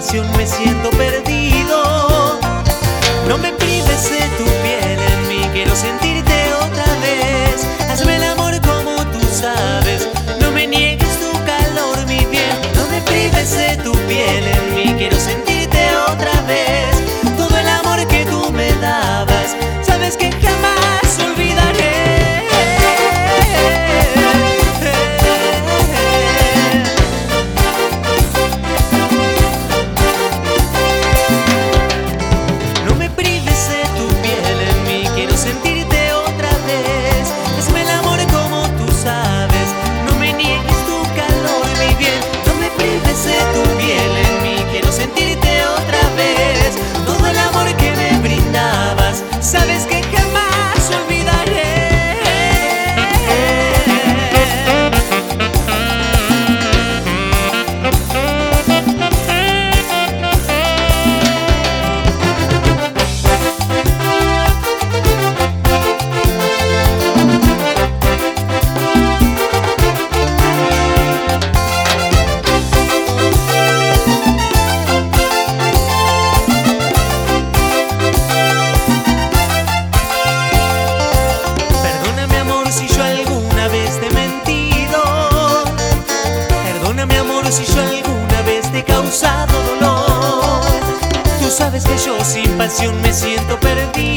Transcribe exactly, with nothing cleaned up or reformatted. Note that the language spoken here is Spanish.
pasión me siento perdido. No me prives de tu piel en mí, quiero sentirte otra vez. Hazme el amor como tú sabes, no me niegues tu calor, mi bien. No me prives de tu piel en mí, quiero sentirte otra vez. Todo el amor que tú me dabas, sabes que jamás olvidaré. Sentirte otra vez, hazme el amor como tú sabes, no me niegues tu calor, mi bien. No me prives de tu piel en mí, quiero sentirte otra vez. Todo el amor que me brindabas, sabes que jamás olvidaré. Si yo alguna vez te he causado dolor, tú sabes que yo sin pasión me siento perdido.